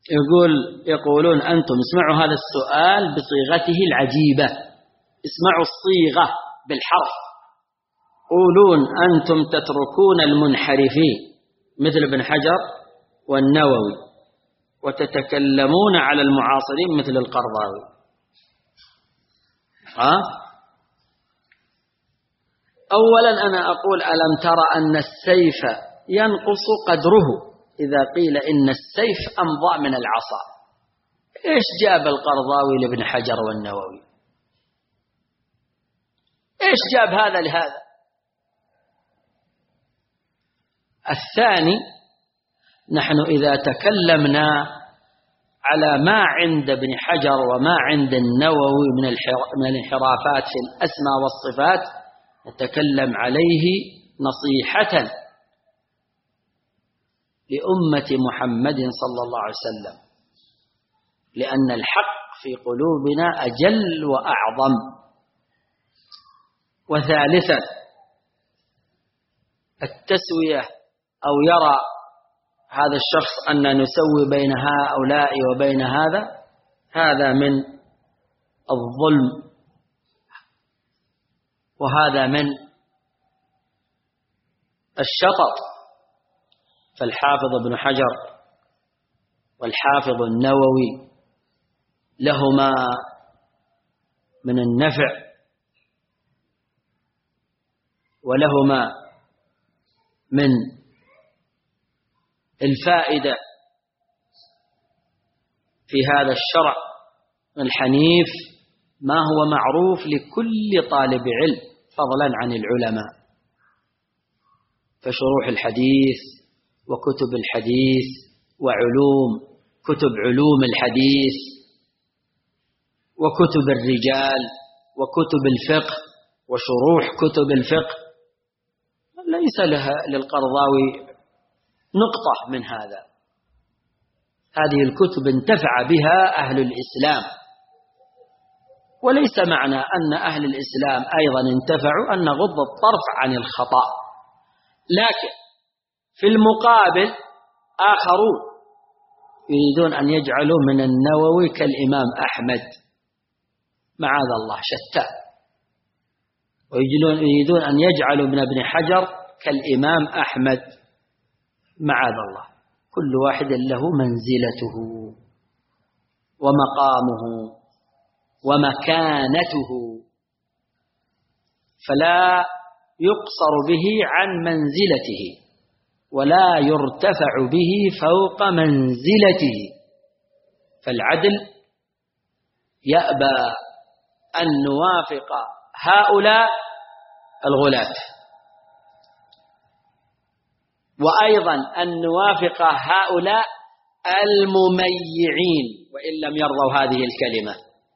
يقولون أنتم اسمعوا هذا السؤال بصيغته العجيبة، اسمعوا الصيغة بالحرف. قولون أنتم تتركون المنحرفين مثل ابن حجر والنووي وتتكلمون على المعاصرين مثل القرضاوي. أولا أنا أقول ألم ترى أن السيف ينقص قدره إذا قيل إن السيف أمضى من العصا؟ إيش جاب القرضاوي لابن حجر والنووي؟ إيش جاب هذا لهذا؟ الثاني، نحن إذا تكلمنا على ما عند ابن حجر وما عند النووي من الانحرافات في الأسماء والصفات نتكلم عليه نصيحة لأمة محمد صلى الله عليه وسلم، لأن الحق في قلوبنا أجل وأعظم. وثالثا، التسوية أو يرى هذا الشخص أن نسوي بين هؤلاء وبين هذا من الظلم، وهذا من الشطط. فالحافظ ابن حجر والحافظ النووي لهما من النفع ولهما من الفائدة في هذا الشرع الحنيف ما هو معروف لكل طالب علم فضلا عن العلماء. فشروح الحديث وكتب الحديث كتب علوم الحديث وكتب الرجال وكتب الفقه وشروح كتب الفقه ليس للقرضاوي نقطة من هذا. هذه الكتب انتفع بها أهل الإسلام، وليس معنى أن أهل الإسلام أيضا انتفعوا أن نغض الطرف عن الخطأ. لكن في المقابل آخرون يريدون أن يجعلوا من النووي كالإمام أحمد، معاذ الله شتى، ويريدون أن يجعلوا من ابن حجر كالإمام أحمد، معاذ الله. كل واحد له منزلته ومقامه ومكانته، فلا يقصر به عن منزلته ولا يرتفع به فوق منزلته. فالعدل يأبى أن نوافق هؤلاء الغلاة، وأيضا أن نوافق هؤلاء المميعين وإن لم يرضوا هذه الكلمة،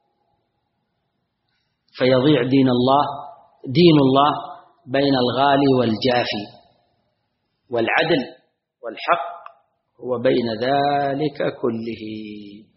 فيضيع دين الله بين الغالي والجافي. والعدل والحق هو بين ذلك كله.